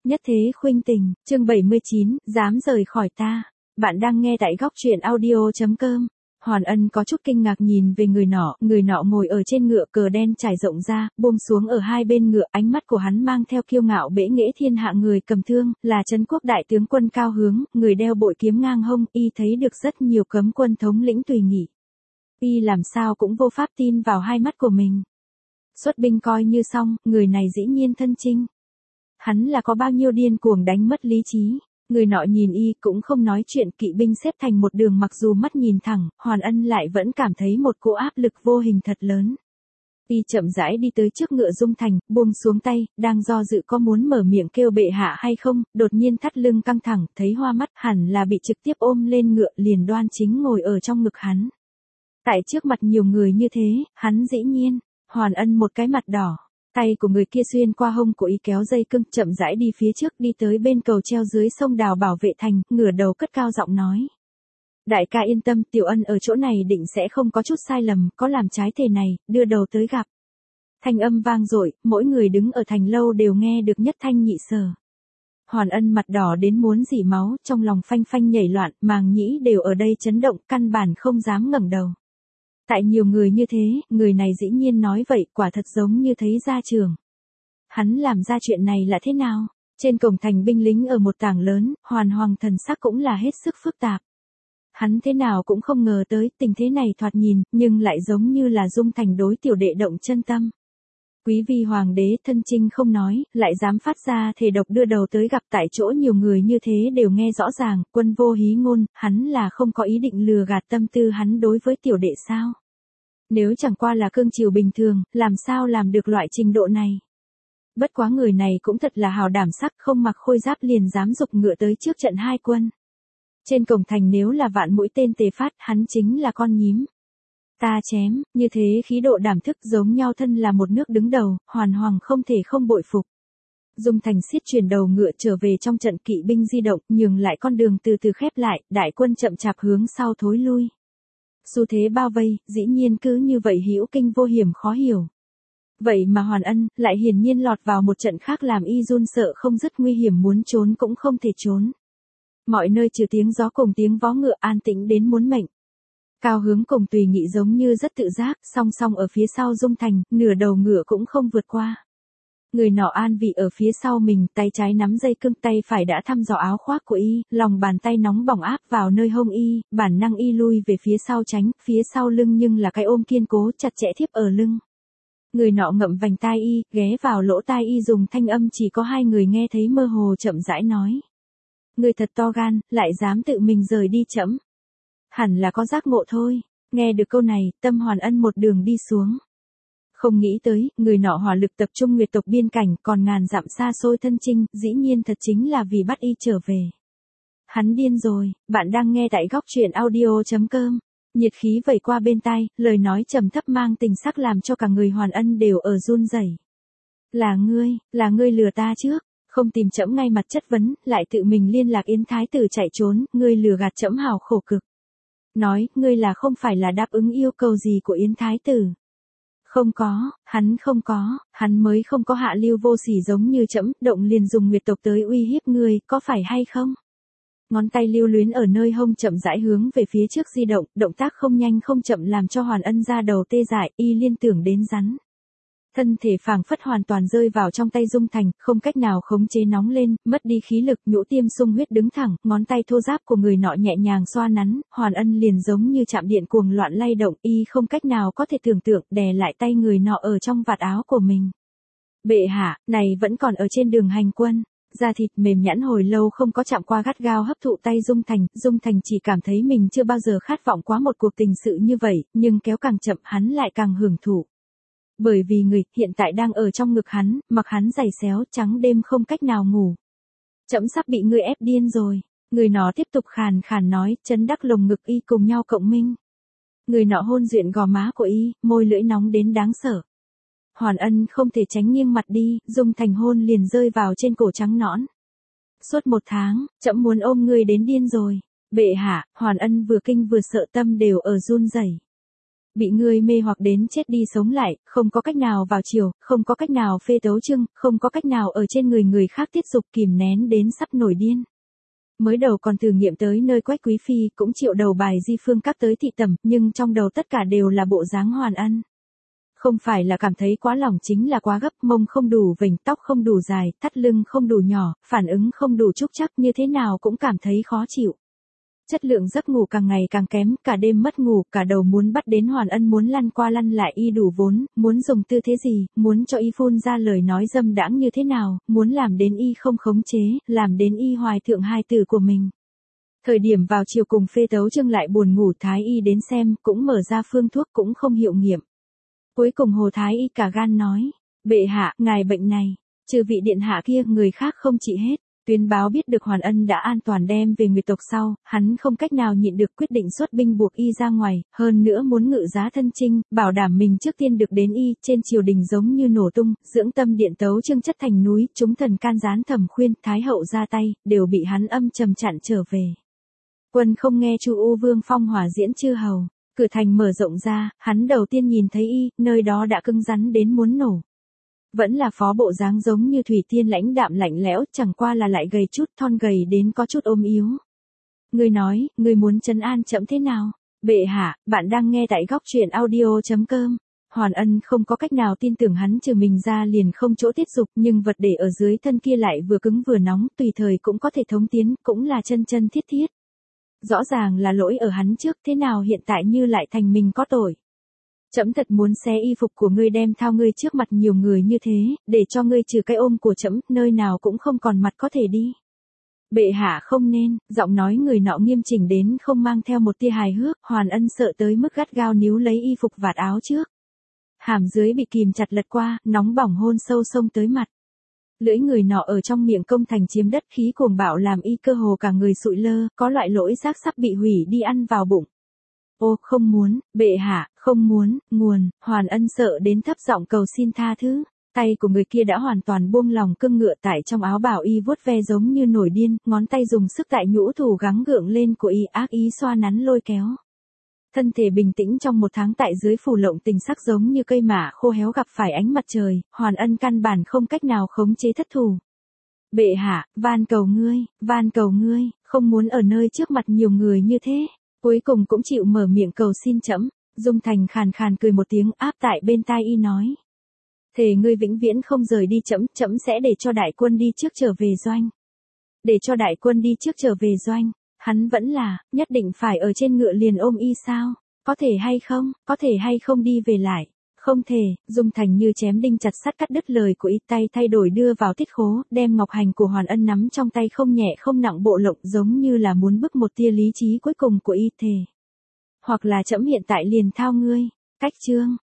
Nhất thế khuynh tình, chương 79, dám rời khỏi ta. Bạn đang nghe tại góc truyện audio.com. Hoàn Ân có chút kinh ngạc nhìn về người nọ ngồi ở trên ngựa cờ đen trải rộng ra, buông xuống ở hai bên ngựa, ánh mắt của hắn mang theo kiêu ngạo bẽ nghễ thiên hạ. Người cầm thương, là Trấn Quốc đại tướng quân Cao Hướng, người đeo bội kiếm ngang hông, y thấy được rất nhiều cấm quân thống lĩnh tùy nghị. Y làm sao cũng vô pháp tin vào hai mắt của mình. Xuất binh coi như xong, người này dĩ nhiên thân chinh. Hắn là có bao nhiêu điên cuồng đánh mất lý trí. Người nọ nhìn y cũng không nói chuyện, kỵ binh xếp thành một đường, mặc dù mắt nhìn thẳng, Hoàn Ân lại vẫn cảm thấy một cỗ áp lực vô hình thật lớn. Y chậm rãi đi tới trước ngựa Dung Thành, buông xuống tay, đang do dự có muốn mở miệng kêu bệ hạ hay không, đột nhiên thắt lưng căng thẳng, thấy hoa mắt, hẳn là bị trực tiếp ôm lên ngựa, liền đoan chính ngồi ở trong ngực hắn. Tại trước mặt nhiều người như thế, hắn dĩ nhiên, Hoàn Ân một cái mặt đỏ. Tay của người kia xuyên qua hông của y kéo dây cương, chậm rãi đi phía trước, đi tới bên cầu treo dưới sông đào bảo vệ thành, ngửa đầu cất cao giọng nói. Đại ca yên tâm, Tiểu Ân ở chỗ này định sẽ không có chút sai lầm, có làm trái thể này, đưa đầu tới gặp. Thanh âm vang dội, mỗi người đứng ở thành lâu đều nghe được nhất thanh nhị sở. Hoàn Ân mặt đỏ đến muốn rỉ máu, trong lòng phanh phanh nhảy loạn, màng nhĩ đều ở đây chấn động, căn bản không dám ngẩng đầu. Tại nhiều người như thế, người này dĩ nhiên nói vậy, quả thật giống như thấy ra trường. Hắn làm ra chuyện này là thế nào? Trên cổng thành binh lính ở một tảng lớn, Hoàn Hoàng thần sắc cũng là hết sức phức tạp. Hắn thế nào cũng không ngờ tới tình thế này, thoạt nhìn, nhưng lại giống như là Dung Thành đối tiểu đệ động chân tâm. Quý vi hoàng đế thân chinh không nói, lại dám phát ra thề độc đưa đầu tới gặp. Tại chỗ nhiều người như thế đều nghe rõ ràng, quân vô hí ngôn, hắn là không có ý định lừa gạt tâm tư hắn đối với tiểu đệ sao? Nếu chẳng qua là cương triều bình thường, làm sao làm được loại trình độ này? Bất quá người này cũng thật là hào đảm sắc, không mặc khôi giáp liền dám giục ngựa tới trước trận hai quân. Trên cổng thành nếu là vạn mũi tên tề phát, hắn chính là con nhím. Ta chém, như thế khí độ đảm thức giống nhau, thân là một nước đứng đầu, Hoàn Hoàng không thể không bội phục. Dung Thành xiết chuyển đầu ngựa trở về trong trận, kỵ binh di động, nhường lại con đường từ từ khép lại, đại quân chậm chạp hướng sau thối lui. Xu thế bao vây, dĩ nhiên cứ như vậy hữu kinh vô hiểm, khó hiểu. Vậy mà Hoàn Ân lại hiển nhiên lọt vào một trận khác, làm y run sợ không dứt, nguy hiểm muốn trốn cũng không thể trốn. Mọi nơi trừ tiếng gió cùng tiếng vó ngựa an tĩnh đến muốn mệnh. Cao Hướng cùng Tùy Nghị giống như rất tự giác, song song ở phía sau Dung Thành, nửa đầu ngựa cũng không vượt qua. Người nọ an vị ở phía sau mình, tay trái nắm dây cương, tay phải đã thăm dò áo khoác của y, lòng bàn tay nóng bỏng áp vào nơi hông y, bản năng y lui về phía sau tránh, phía sau lưng nhưng là cái ôm kiên cố chặt chẽ thiếp ở lưng. Người nọ ngậm vành tai y, ghé vào lỗ tai y, dùng thanh âm chỉ có hai người nghe thấy mơ hồ chậm rãi nói. Người thật to gan, lại dám tự mình rời đi chẫm. Hẳn là có giác ngộ thôi. Nghe được câu này, tâm Hoàn Ân một đường đi xuống. Không nghĩ tới, người nọ hỏa lực tập trung nguyệt tộc biên cảnh, còn ngàn dặm xa xôi thân chinh, dĩ nhiên thật chính là vì bắt y trở về. Hắn điên rồi. Bạn đang nghe tại góc truyện audio.com. Nhiệt khí vẩy qua bên tai, lời nói trầm thấp mang tình sắc làm cho cả người Hoàn Ân đều ở run rẩy. Là ngươi lừa ta trước, không tìm trẫm ngay mặt chất vấn, lại tự mình liên lạc Yến Thái Tử chạy trốn, ngươi lừa gạt trẫm hào khổ cực. Nói, ngươi là không phải là đáp ứng yêu cầu gì của Yến Thái Tử? Không có, hắn mới không có hạ lưu vô sỉ giống như trẫm, động liền dùng nguyệt tộc tới uy hiếp ngươi, có phải hay không? Ngón tay lưu luyến ở nơi hông chậm rãi hướng về phía trước di động, động tác không nhanh không chậm làm cho Hoàn Ân ra đầu tê dại, y liên tưởng đến rắn. Thân thể phảng phất hoàn toàn rơi vào trong tay Dung Thành, không cách nào khống chế, nóng lên, mất đi khí lực, nhũ tiêm sung huyết đứng thẳng, ngón tay thô ráp của người nọ nhẹ nhàng xoa nắn, Hoàn Ân liền giống như chạm điện cuồng loạn lay động, y không cách nào có thể tưởng tượng, đè lại tay người nọ ở trong vạt áo của mình. Bệ hạ, này vẫn còn ở trên đường hành quân. Da thịt mềm nhẵn hồi lâu không có chạm qua gắt gao hấp thụ tay Dung Thành chỉ cảm thấy mình chưa bao giờ khát vọng quá một cuộc tình sự như vậy, nhưng kéo càng chậm hắn lại càng hưởng thụ. Bởi vì người hiện tại đang ở trong ngực hắn, mặc hắn giày xéo, trắng đêm không cách nào ngủ. Trẫm sắp bị ngươi ép điên rồi. Người nọ tiếp tục khàn khàn nói, chấn đắc lồng ngực y cùng nhau cộng minh. Người nọ hôn duyện gò má của y, môi lưỡi nóng đến đáng sợ. Hoàn Ân không thể tránh nghiêng mặt đi, Dung Thành hôn liền rơi vào trên cổ trắng nõn. Suốt 1 tháng, trẫm muốn ôm ngươi đến điên rồi. Bệ hạ, Hoàn Ân vừa kinh vừa sợ, tâm đều ở run rẩy. Bị ngươi mê hoặc đến chết đi sống lại, không có cách nào vào chiều, không có cách nào phê tấu chương, không có cách nào ở trên người người khác tiết dục kìm nén đến sắp nổi điên. Mới đầu còn thử nghiệm tới nơi Quách Quý Phi cũng chịu đầu bài Di Phương Các tới thị tẩm, nhưng trong đầu tất cả đều là bộ dáng Hoàn Ân. Không phải là cảm thấy quá lỏng chính là quá gấp, mông không đủ vểnh, tóc không đủ dài, thắt lưng không đủ nhỏ, phản ứng không đủ trúc chắc, như thế nào cũng cảm thấy khó chịu. Chất lượng giấc ngủ càng ngày càng kém, cả đêm mất ngủ, cả đầu muốn bắt đến Hoàn Ân, muốn lăn qua lăn lại y đủ vốn, muốn dùng tư thế gì, muốn cho y phun ra lời nói dâm đãng như thế nào, muốn làm đến y không khống chế, làm đến y hoài thượng hai từ của mình. Thời điểm vào chiều cùng phê tấu chương lại buồn ngủ, thái y đến xem, cũng mở ra phương thuốc cũng không hiệu nghiệm. Cuối cùng Hồ thái y cả gan nói, bệ hạ, ngài bệnh này, trừ vị điện hạ kia, người khác không trị hết. Tuyên báo biết được Hoàn Ân đã an toàn đem về Nguyệt tộc sau, hắn không cách nào nhịn được quyết định xuất binh buộc y ra ngoài, hơn nữa muốn ngự giá thân chinh, bảo đảm mình trước tiên được đến y, trên triều đình giống như nổ tung, dưỡng tâm điện tấu chương chất thành núi, chúng thần can gián thẩm khuyên, thái hậu ra tay, đều bị hắn âm trầm chặn trở về. Quân không nghe Chu U Vương phong hỏa diễn chư hầu, cửa thành mở rộng ra, hắn đầu tiên nhìn thấy y, nơi đó đã cứng rắn đến muốn nổ. Vẫn là phó bộ dáng giống như thủy tiên lãnh đạm lạnh lẽo, chẳng qua là lại gầy chút, thon gầy đến có chút ốm yếu. Ngươi nói, ngươi muốn trấn an trẫm thế nào? Bệ hạ, bạn đang nghe tại góc truyện audio.com. Hoàn Ân không có cách nào tin tưởng hắn, trừ mình ra liền không chỗ tiết dục, nhưng vật để ở dưới thân kia lại vừa cứng vừa nóng, tùy thời cũng có thể thống tiến, cũng là chân chân thiết thiết. Rõ ràng là lỗi ở hắn trước, thế nào hiện tại như lại thành mình có tội. Trẫm thật muốn xé y phục của ngươi đem thao ngươi trước mặt nhiều người như thế, để cho ngươi trừ cái ôm của trẫm, nơi nào cũng không còn mặt có thể đi. Bệ hạ không nên, giọng nói người nọ nghiêm chỉnh đến không mang theo một tia hài hước, Hoàn Ân sợ tới mức gắt gao níu lấy y phục vạt áo trước. Hàm dưới bị kìm chặt lật qua, nóng bỏng hôn sâu xông tới mặt. Lưỡi người nọ ở trong miệng công thành chiếm đất, khí cuồng bạo làm y cơ hồ cả người sụi lơ, có loại lỗi giác sắp bị hủy đi ăn vào bụng. Ô, không muốn, bệ hạ, không muốn, nguồn, Hoàn Ân sợ đến thấp giọng cầu xin tha thứ. Tay của người kia đã hoàn toàn buông lòng cương ngựa tại trong áo bào y vuốt ve giống như nổi điên, ngón tay dùng sức tại nhũ thủ gắng gượng lên của y, ác ý xoa nắn lôi kéo. Thân thể bình tĩnh trong một tháng tại dưới phủ lộng tình sắc giống như cây mả khô héo gặp phải ánh mặt trời, Hoàn Ân căn bản không cách nào khống chế thất thủ. Bệ hạ, van cầu ngươi, không muốn ở nơi trước mặt nhiều người như thế. Cuối cùng cũng chịu mở miệng cầu xin trẫm. Dung Thành khàn khàn cười một tiếng, áp tại bên tai y nói. Thề ngươi vĩnh viễn không rời đi trẫm, trẫm sẽ để cho đại quân đi trước trở về doanh. Để cho đại quân đi trước trở về doanh, hắn vẫn là, nhất định phải ở trên ngựa liền ôm y sao? Có thể hay không đi về lại? Không thể, Dung Thành như chém đinh chặt sắt cắt đứt lời của y, tay thay đổi đưa vào tiết khố, đem ngọc hành của Hoàn Ân nắm trong tay không nhẹ không nặng bộ lộng giống như là muốn bức một tia lý trí cuối cùng của y thề. Hoặc là trẫm hiện tại liền thao ngươi, cách chương.